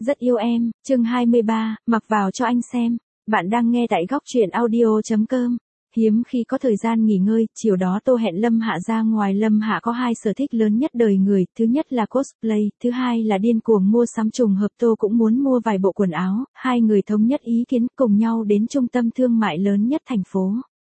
Rất yêu em, chương 23, mặc vào cho anh xem. Bạn đang nghe tại góc truyện audio.com. Hiếm khi có thời gian nghỉ ngơi, chiều đó Tô hẹn Lâm Hạ ra ngoài. Lâm Hạ có hai sở thích lớn nhất đời người, thứ nhất là cosplay, thứ hai là điên cuồng mua sắm. Trùng hợp Tô cũng muốn mua vài bộ quần áo, hai người thống nhất ý kiến cùng nhau đến trung tâm thương mại lớn nhất thành phố.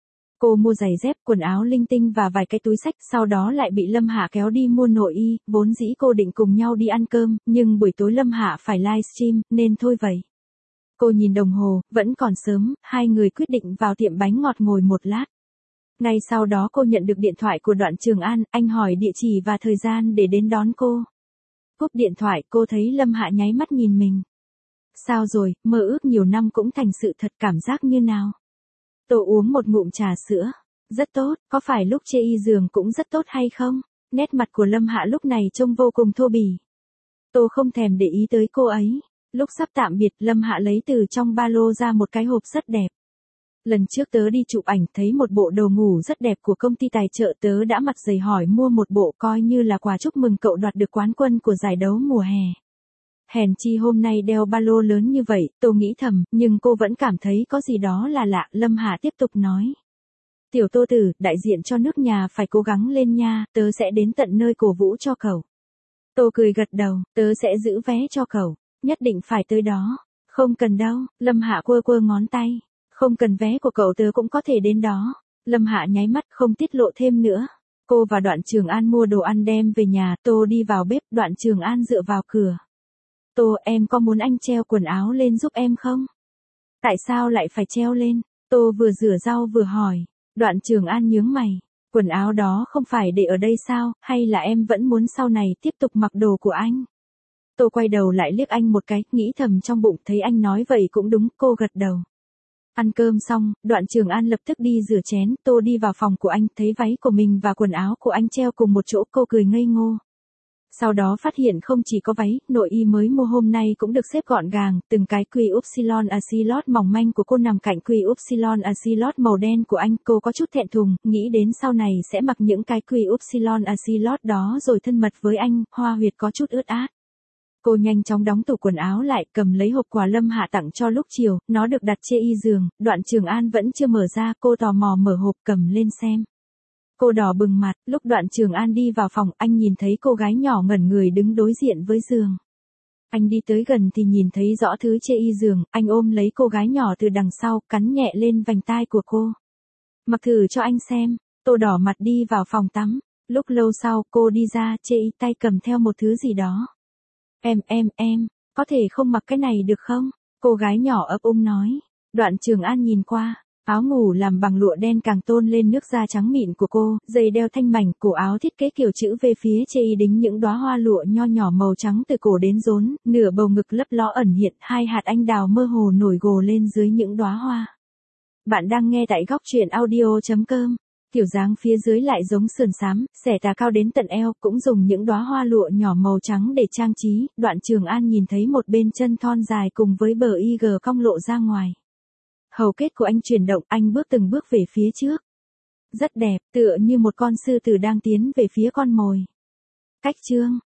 Cô mua giày dép, quần áo linh tinh và vài cái túi xách, sau đó lại bị Lâm Hạ kéo đi mua nội y, vốn dĩ cô định cùng nhau đi ăn cơm, nhưng buổi tối Lâm Hạ phải livestream, nên thôi vậy. Cô nhìn đồng hồ, vẫn còn sớm, hai người quyết định vào tiệm bánh ngọt ngồi một lát. Ngay sau đó cô nhận được điện thoại của Đoạn Trường An, anh hỏi địa chỉ và thời gian để đến đón cô. Cúp điện thoại, cô thấy Lâm Hạ nháy mắt nhìn mình. Sao rồi, mơ ước nhiều năm cũng thành sự thật, cảm giác như nào? Tô uống một ngụm trà sữa. Rất tốt, có phải lúc chê y giường cũng rất tốt hay không? Nét mặt của Lâm Hạ lúc này trông vô cùng thô bỉ. Tô không thèm để ý tới cô ấy. Lúc sắp tạm biệt, Lâm Hạ lấy từ trong ba lô ra một cái hộp rất đẹp. Lần trước tớ đi chụp ảnh thấy một bộ đồ ngủ rất đẹp của công ty tài trợ, tớ đã mặt dày hỏi mua một bộ coi như là quà chúc mừng cậu đoạt được quán quân của giải đấu mùa hè. Hèn chi hôm nay đeo ba lô lớn như vậy, Tô nghĩ thầm, nhưng cô vẫn cảm thấy có gì đó là lạ. Lâm Hạ tiếp tục nói. Tiểu Tô tử, đại diện cho nước nhà phải cố gắng lên nha, tớ sẽ đến tận nơi cổ vũ cho cậu. Tô cười gật đầu, tớ sẽ giữ vé cho cậu, nhất định phải tới đó. Không cần đâu, Lâm Hạ quơ quơ ngón tay. Không cần vé của cậu, tớ cũng có thể đến đó. Lâm Hạ nháy mắt không tiết lộ thêm nữa. Cô và Đoạn Trường An mua đồ ăn đem về nhà, Tô đi vào bếp, Đoạn Trường An dựa vào cửa. Tô, em có muốn anh treo quần áo lên giúp em không? Tại sao lại phải treo lên? Tô vừa rửa rau vừa hỏi. Đoạn Trường An nhướng mày. Quần áo đó không phải để ở đây sao, hay là em vẫn muốn sau này tiếp tục mặc đồ của anh? Tô quay đầu lại liếc anh một cái, nghĩ thầm trong bụng, thấy anh nói vậy cũng đúng, cô gật đầu. Ăn cơm xong, Đoạn Trường An lập tức đi rửa chén, Tô đi vào phòng của anh, thấy váy của mình và quần áo của anh treo cùng một chỗ, cô cười ngây ngô. Sau đó phát hiện không chỉ có váy, nội y mới mua hôm nay cũng được xếp gọn gàng, từng cái quy upsilon axilot mỏng manh của cô nằm cạnh quy upsilon axilot màu đen của anh. Cô có chút thẹn thùng, nghĩ đến sau này sẽ mặc những cái quy upsilon axilot đó rồi thân mật với anh, hoa huyệt có chút ướt át. Cô nhanh chóng đóng tủ quần áo lại, cầm lấy hộp quà Lâm Hạ tặng cho lúc chiều, nó được đặt trên y giường, Đoạn Trường An vẫn chưa mở ra, cô tò mò mở hộp cầm lên xem. Cô đỏ bừng mặt, lúc Đoạn Trường An đi vào phòng, anh nhìn thấy cô gái nhỏ ngẩn người đứng đối diện với giường. Anh đi tới gần thì nhìn thấy rõ thứ trên y giường, anh ôm lấy cô gái nhỏ từ đằng sau, cắn nhẹ lên vành tai của cô. Mặc thử cho anh xem. Tô đỏ mặt đi vào phòng tắm. Lúc lâu sau, cô đi ra, chê y tay cầm theo một thứ gì đó. Em, có thể không mặc cái này được không? Cô gái nhỏ ấp úng nói. Đoạn Trường An nhìn qua. Áo ngủ làm bằng lụa đen càng tôn lên nước da trắng mịn của cô, giày đeo thanh mảnh, cổ áo thiết kế kiểu chữ V, phía trên đính những đóa hoa lụa nho nhỏ màu trắng từ cổ đến rốn, nửa bầu ngực lấp ló ẩn hiện, hai hạt anh đào mơ hồ nổi gồ lên dưới những đóa hoa. Bạn đang nghe tại góc truyện audio.com. Kiểu dáng phía dưới lại giống sườn xám, xẻ tà cao đến tận eo, cũng dùng những đóa hoa lụa nhỏ màu trắng để trang trí. Đoạn Trường An nhìn thấy một bên chân thon dài cùng với bờ IG cong lộ ra ngoài. Hầu kết của anh chuyển động, anh bước từng bước về phía trước. Rất đẹp, tựa như một con sư tử đang tiến về phía con mồi. Cách chương